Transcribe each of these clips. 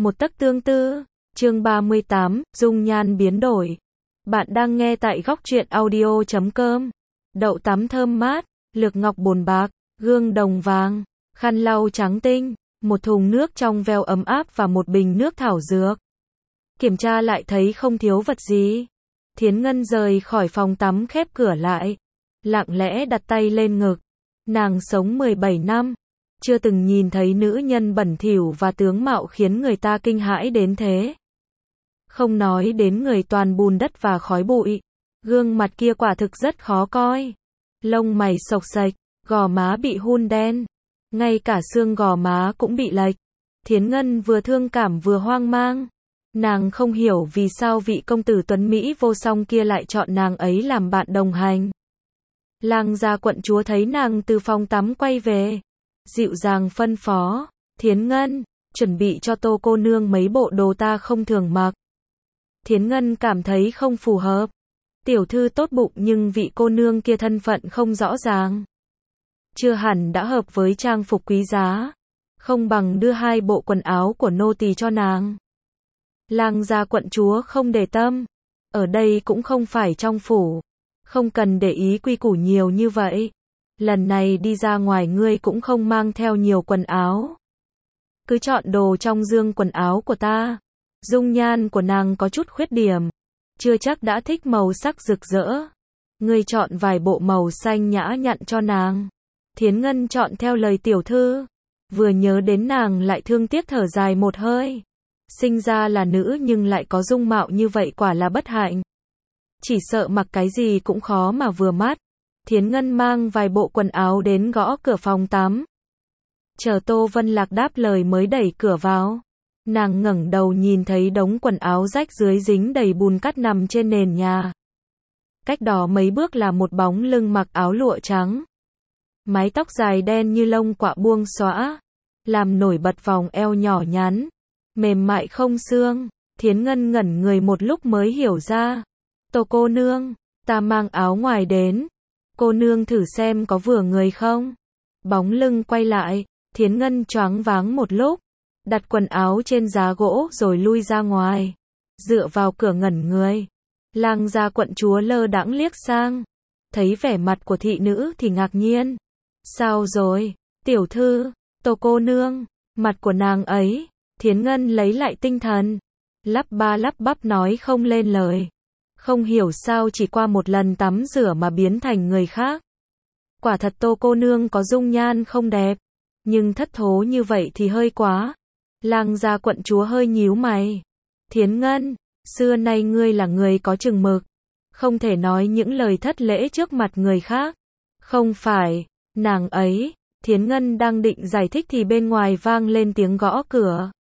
Một tấc tương tư, chương 38, dung nhan biến đổi. Bạn đang nghe tại góc truyện audio.com. Đậu tắm thơm mát, lược ngọc bồn bạc, gương đồng vàng, khăn lau trắng tinh, một thùng nước trong veo ấm áp và một bình nước thảo dược. Kiểm tra lại thấy không thiếu vật gì. Thiến Ngân rời khỏi phòng tắm khép cửa lại, lặng lẽ đặt tay lên ngực. Nàng sống 17 năm, chưa từng nhìn thấy nữ nhân bẩn thỉu và tướng mạo khiến người ta kinh hãi đến thế. Không nói đến người toàn bùn đất và khói bụi, gương mặt kia quả thực rất khó coi. Lông mày xộc xệch, gò má bị hun đen, ngay cả xương gò má cũng bị lệch. Thiến Ngân vừa thương cảm vừa hoang mang. Nàng không hiểu vì sao vị công tử tuấn Mỹ vô song kia lại chọn nàng ấy làm bạn đồng hành. Lang gia quận chúa thấy nàng từ phòng tắm quay về, dịu dàng phân phó, Thiến Ngân, chuẩn bị cho Tô cô nương mấy bộ đồ ta không thường mặc. Thiến Ngân cảm thấy không phù hợp. Tiểu thư tốt bụng nhưng vị cô nương kia thân phận không rõ ràng, chưa hẳn đã hợp với trang phục quý giá, không bằng đưa 2 bộ quần áo của nô tỳ cho nàng. Lang gia quận chúa không để tâm, ở đây cũng không phải trong phủ, không cần để ý quy củ nhiều như vậy. Lần này đi ra ngoài ngươi cũng không mang theo nhiều quần áo, cứ chọn đồ trong dương quần áo của ta. Dung nhan của nàng có chút khuyết điểm, chưa chắc đã thích màu sắc rực rỡ. Ngươi chọn vài bộ màu xanh nhã nhặn cho nàng. Thiến Ngân chọn theo lời tiểu thư, vừa nhớ đến nàng lại thương tiếc thở dài một hơi. Sinh ra là nữ nhưng lại có dung mạo như vậy quả là bất hạnh. Chỉ sợ mặc cái gì cũng khó mà vừa mắt. Thiến Ngân mang vài bộ quần áo đến gõ cửa phòng tắm. Chờ Tô Vân Lạc đáp lời mới đẩy cửa vào. Nàng ngẩng đầu nhìn thấy đống quần áo rách dưới dính đầy bùn cát nằm trên nền nhà. Cách đó mấy bước là một bóng lưng mặc áo lụa trắng. Mái tóc dài đen như lông quạ buông xõa, làm nổi bật vòng eo nhỏ nhắn, mềm mại không xương. Thiến Ngân ngẩn người một lúc mới hiểu ra. Tô cô nương, ta mang áo ngoài đến. Cô nương thử xem có vừa người không? Bóng lưng quay lại, Thiến Ngân choáng váng một lúc, đặt quần áo trên giá gỗ rồi lui ra ngoài, dựa vào cửa ngẩn người. Lang gia quận chúa lơ đãng liếc sang, thấy vẻ mặt của thị nữ thì ngạc nhiên. Sao rồi, tiểu thư? Tô cô nương, mặt của nàng ấy. Thiến Ngân lấy lại tinh thần, lắp ba lắp bắp nói không lên lời. Không hiểu sao chỉ qua một lần tắm rửa mà biến thành người khác. Quả thật Tô cô nương có dung nhan không đẹp, nhưng thất thố như vậy thì hơi quá. Lang gia quận chúa hơi nhíu mày. Thiến Ngân, xưa nay ngươi là người có chừng mực, không thể nói những lời thất lễ trước mặt người khác. Không phải, nàng ấy. Thiến Ngân đang định giải thích thì bên ngoài vang lên tiếng gõ cửa.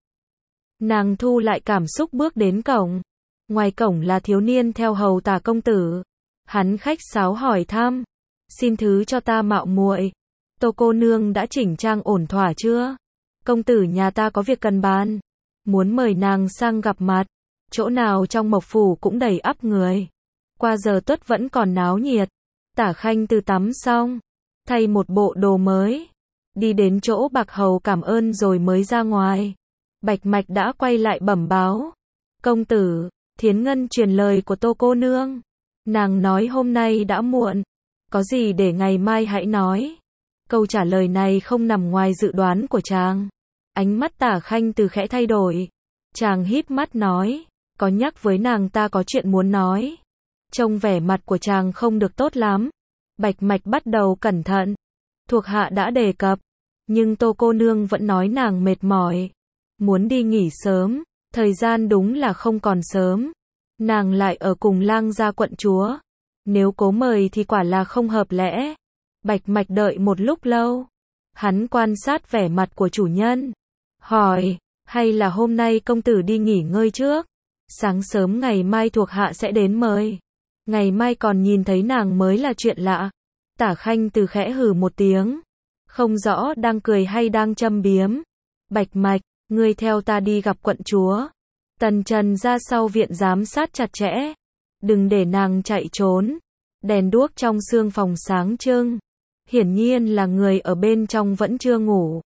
Nàng thu lại cảm xúc bước đến cổng. Ngoài cổng là thiếu niên theo hầu Tả công tử. Hắn khách sáo hỏi thăm, xin thứ cho ta mạo muội, Tô cô nương đã chỉnh trang ổn thỏa chưa? Công tử nhà ta có việc cần bàn, muốn mời nàng sang gặp mặt. Chỗ nào trong Mộc phủ cũng đầy ắp người. Qua giờ tuất vẫn còn náo nhiệt. Tả Khanh từ tắm xong, thay một bộ đồ mới, đi đến chỗ Bạc hầu cảm ơn rồi mới ra ngoài. Bạch Mạch đã quay lại bẩm báo. Công tử, Thiến Ngân truyền lời của Tô cô nương. Nàng nói hôm nay đã muộn, có gì để ngày mai hãy nói. Câu trả lời này không nằm ngoài dự đoán của chàng. Ánh mắt Tả Khanh từ khẽ thay đổi. Chàng híp mắt nói, có nhắc với nàng ta có chuyện muốn nói. Trông vẻ mặt của chàng không được tốt lắm. Bạch Mạch bắt đầu cẩn thận. Thuộc hạ đã đề cập, nhưng Tô cô nương vẫn nói nàng mệt mỏi, muốn đi nghỉ sớm. Thời gian đúng là không còn sớm. Nàng lại ở cùng Lang gia quận chúa, nếu cố mời thì quả là không hợp lẽ. Bạch Mạch đợi một lúc lâu, hắn quan sát vẻ mặt của chủ nhân, hỏi, hay là hôm nay công tử đi nghỉ ngơi trước, sáng sớm ngày mai thuộc hạ sẽ đến mời. Ngày mai còn nhìn thấy nàng mới là chuyện lạ. Tả Khanh từ khẽ hừ một tiếng, không rõ đang cười hay đang châm biếm. Bạch Mạch, ngươi theo ta đi gặp quận chúa. Tần Trần ra sau viện giám sát chặt chẽ, đừng để nàng chạy trốn. Đèn đuốc trong sương phòng sáng trưng, hiển nhiên là người ở bên trong vẫn chưa ngủ.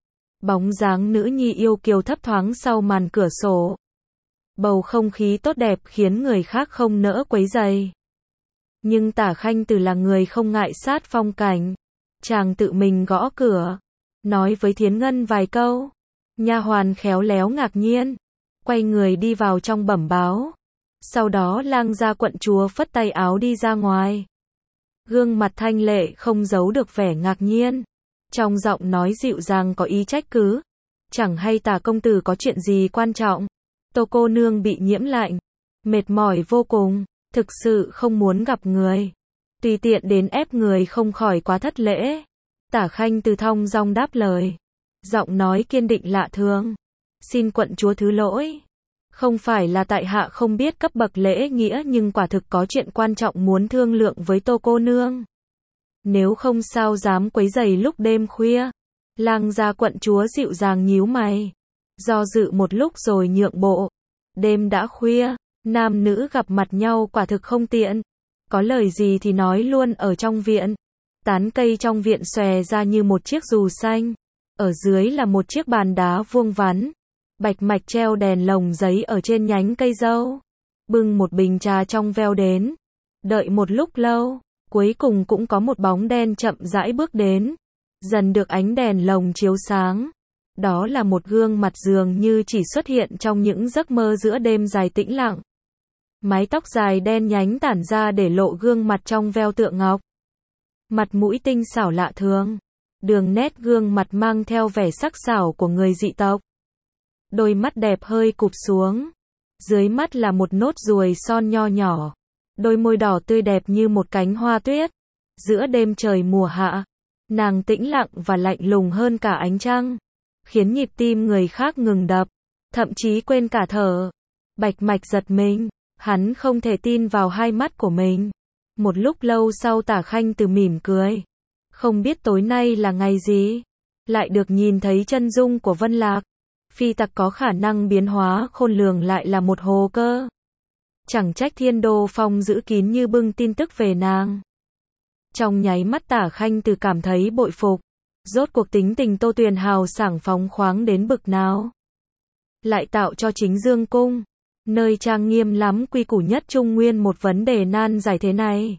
Bóng dáng nữ nhi yêu kiều thấp thoáng sau màn cửa sổ. Bầu không khí tốt đẹp khiến người khác không nỡ quấy rầy. Nhưng Tả Khanh Từ là người không ngại sát phong cảnh. Chàng tự mình gõ cửa, nói với Thiến Ngân vài câu. Nha hoàn khéo léo ngạc nhiên, quay người đi vào trong bẩm báo. Sau đó Lang gia quận chúa phất tay áo đi ra ngoài. Gương mặt thanh lệ không giấu được vẻ ngạc nhiên. Trong giọng nói dịu dàng có ý trách cứ. Chẳng hay Tả công tử có chuyện gì quan trọng. Tô cô nương bị nhiễm lạnh, mệt mỏi vô cùng, thực sự không muốn gặp người. Tùy tiện đến ép người không khỏi quá thất lễ. Tả Khanh Từ thong dong đáp lời. Giọng nói kiên định lạ thường. Xin quận chúa thứ lỗi. Không phải là tại hạ không biết cấp bậc lễ nghĩa, nhưng quả thực có chuyện quan trọng muốn thương lượng với Tô cô nương. Nếu không sao dám quấy rầy lúc đêm khuya. Lang gia quận chúa dịu dàng nhíu mày. Do dự một lúc rồi nhượng bộ. Đêm đã khuya, nam nữ gặp mặt nhau quả thực không tiện. Có lời gì thì nói luôn ở trong viện. Tán cây trong viện xòe ra như một chiếc dù xanh. Ở dưới là một chiếc bàn đá vuông vắn. Bạch Mạch treo đèn lồng giấy ở trên nhánh cây dâu. Bưng một bình trà trong veo đến. Đợi một lúc lâu, cuối cùng cũng có một bóng đen chậm rãi bước đến. Dần được ánh đèn lồng chiếu sáng. Đó là một gương mặt dường như chỉ xuất hiện trong những giấc mơ giữa đêm dài tĩnh lặng. Mái tóc dài đen nhánh tản ra để lộ gương mặt trong veo tượng ngọc. Mặt mũi tinh xảo lạ thường. Đường nét gương mặt mang theo vẻ sắc sảo của người dị tộc. Đôi mắt đẹp hơi cụp xuống. Dưới mắt là một nốt ruồi son nho nhỏ. Đôi môi đỏ tươi đẹp như một cánh hoa tuyết. Giữa đêm trời mùa hạ, nàng tĩnh lặng và lạnh lùng hơn cả ánh trăng. Khiến nhịp tim người khác ngừng đập. Thậm chí quên cả thở. Bạch Mạch giật mình. Hắn không thể tin vào hai mắt của mình. Một lúc lâu sau Tả Khanh Từ mỉm cười. Không biết tối nay là ngày gì. Lại được nhìn thấy chân dung của Vân Lạc. Phi tặc có khả năng biến hóa khôn lường lại là một hồ cơ. Chẳng trách Thiên Đô Phong giữ kín như bưng tin tức về nàng. Trong nháy mắt Tả Khanh Từ cảm thấy bội phục. Rốt cuộc tính tình Tô Tuyền hào sảng phóng khoáng đến bực nào. Lại tạo cho chính Dương Cung, nơi trang nghiêm lắm quy củ nhất Trung Nguyên, một vấn đề nan giải thế này.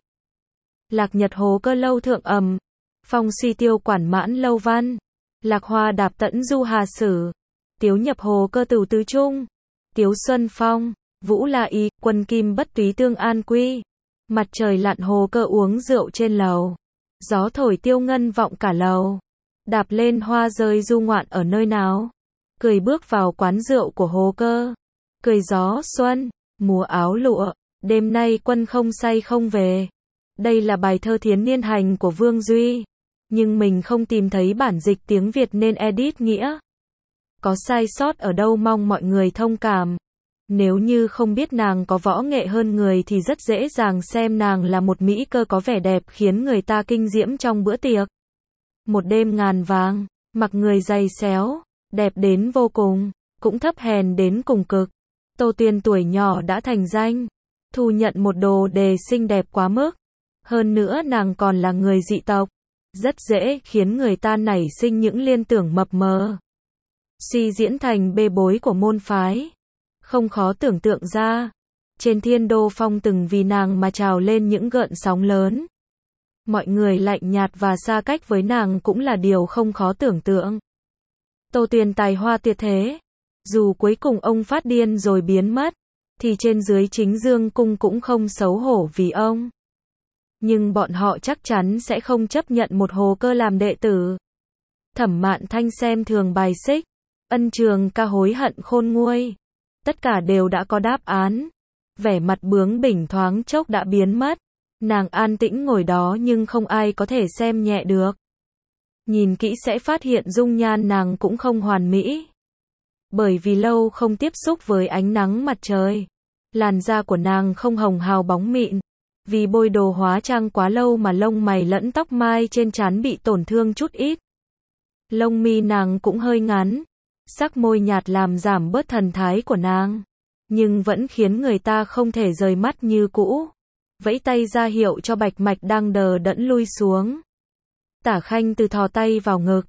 Lạc Nhật hồ cơ lâu thượng ầm. Phong suy tiêu quản mãn lâu văn. Lạc hoa đạp tẫn du hà sử. Tiếu nhập hồ cơ tửu tứ trung. Tiếu xuân phong, vũ la y, quân kim bất túy tương an quy. Mặt trời lặn hồ cơ uống rượu trên lầu. Gió thổi tiêu ngân vọng cả lầu. Đạp lên hoa rơi du ngoạn ở nơi nào. Cười bước vào quán rượu của hồ cơ. Cười gió xuân, mùa áo lụa. Đêm nay quân không say không về. Đây là bài thơ Thiến Niên Hành của Vương Duy. Nhưng mình không tìm thấy bản dịch tiếng Việt nên edit nghĩa. Có sai sót ở đâu mong mọi người thông cảm. Nếu như không biết nàng có võ nghệ hơn người thì rất dễ dàng xem nàng là một mỹ cơ có vẻ đẹp khiến người ta kinh diễm trong bữa tiệc. Một đêm ngàn vàng, mặc người dày xéo, đẹp đến vô cùng, cũng thấp hèn đến cùng cực. Tô Tuyền tuổi nhỏ đã thành danh, thu nhận một đồ đề xinh đẹp quá mức. Hơn nữa nàng còn là người dị tộc, rất dễ khiến người ta nảy sinh những liên tưởng mập mờ. Suy diễn thành bê bối của môn phái. Không khó tưởng tượng ra, trên Thiên Đô Phong từng vì nàng mà trào lên những gợn sóng lớn. Mọi người lạnh nhạt và xa cách với nàng cũng là điều không khó tưởng tượng. Tô Tuyền tài hoa tuyệt thế. Dù cuối cùng ông phát điên rồi biến mất, thì trên dưới chính Dương Cung cũng không xấu hổ vì ông. Nhưng bọn họ chắc chắn sẽ không chấp nhận một hồ cơ làm đệ tử. Thẩm Mạn Thanh xem thường bài xích. Ân Trường Ca hối hận khôn nguôi. Tất cả đều đã có đáp án. Vẻ mặt bướng bỉnh thoáng chốc đã biến mất. Nàng an tĩnh ngồi đó nhưng không ai có thể xem nhẹ được. Nhìn kỹ sẽ phát hiện dung nhan nàng cũng không hoàn mỹ. Bởi vì lâu không tiếp xúc với ánh nắng mặt trời. Làn da của nàng không hồng hào bóng mịn. Vì bôi đồ hóa trang quá lâu mà lông mày lẫn tóc mai trên trán bị tổn thương chút ít. Lông mi nàng cũng hơi ngắn. Sắc môi nhạt làm giảm bớt thần thái của nàng. Nhưng vẫn khiến người ta không thể rời mắt như cũ. Vẫy tay ra hiệu cho Bạch Mạch đang đờ đẫn lui xuống. Tả Khanh Từ thò tay vào ngực.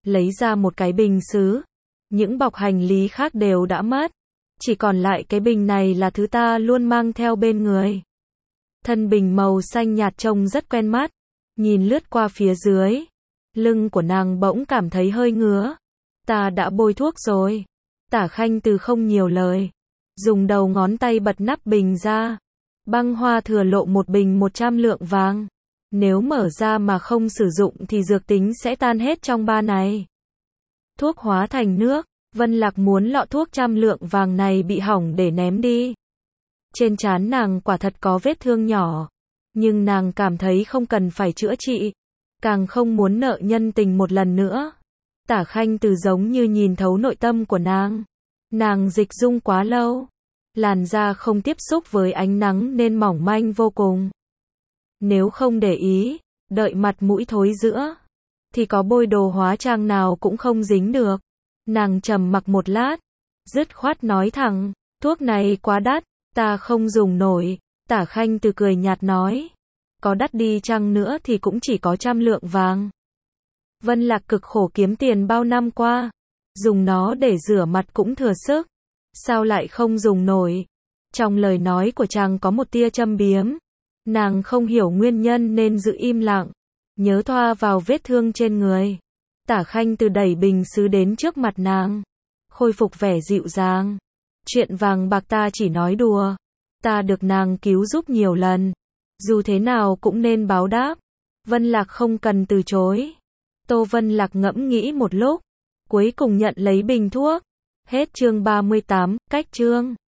lấy ra một cái bình sứ. Những bọc hành lý khác đều đã mất. Chỉ còn lại cái bình này là thứ ta luôn mang theo bên người. Thân bình màu xanh nhạt trông rất quen mắt. Nhìn lướt qua phía dưới. Lưng của nàng bỗng cảm thấy hơi ngứa. Ta đã bôi thuốc rồi. Tả Khanh Từ không nhiều lời. Dùng đầu ngón tay bật nắp bình ra. Băng Hoa thừa lộ một bình 100 lượng vàng. Nếu mở ra mà không sử dụng thì dược tính sẽ tan hết trong 3 ngày. Thuốc hóa thành nước. Vân Lạc muốn lọ thuốc 100 lượng vàng này bị hỏng để ném đi. Trên trán nàng quả thật có vết thương nhỏ. Nhưng nàng cảm thấy không cần phải chữa trị. Càng không muốn nợ nhân tình một lần nữa. Tả Khanh Từ giống như nhìn thấu nội tâm của nàng. Nàng dịch dung quá lâu. Làn da không tiếp xúc với ánh nắng nên mỏng manh vô cùng. Nếu không để ý, đợi mặt mũi thối rữa, thì có bôi đồ hóa trang nào cũng không dính được. Nàng trầm mặc một lát, dứt khoát nói thẳng, thuốc này quá đắt, ta không dùng nổi. Tả Khanh Từ cười nhạt nói, có đắt đi chăng nữa thì cũng chỉ có 100 lượng vàng. Vân Lạc cực khổ kiếm tiền bao năm qua, dùng nó để rửa mặt cũng thừa sức. Sao lại không dùng nổi? Trong lời nói của chàng có một tia châm biếm. Nàng không hiểu nguyên nhân nên giữ im lặng. Nhớ thoa vào vết thương trên người. Tả Khanh Từ đẩy bình sứ đến trước mặt nàng. Khôi phục vẻ dịu dàng. Chuyện vàng bạc ta chỉ nói đùa. Ta được nàng cứu giúp nhiều lần. Dù thế nào cũng nên báo đáp. Vân Lạc không cần từ chối. Tô Vân Lạc ngẫm nghĩ một lúc. Cuối cùng nhận lấy bình thuốc. Hết chương 38, cách chương.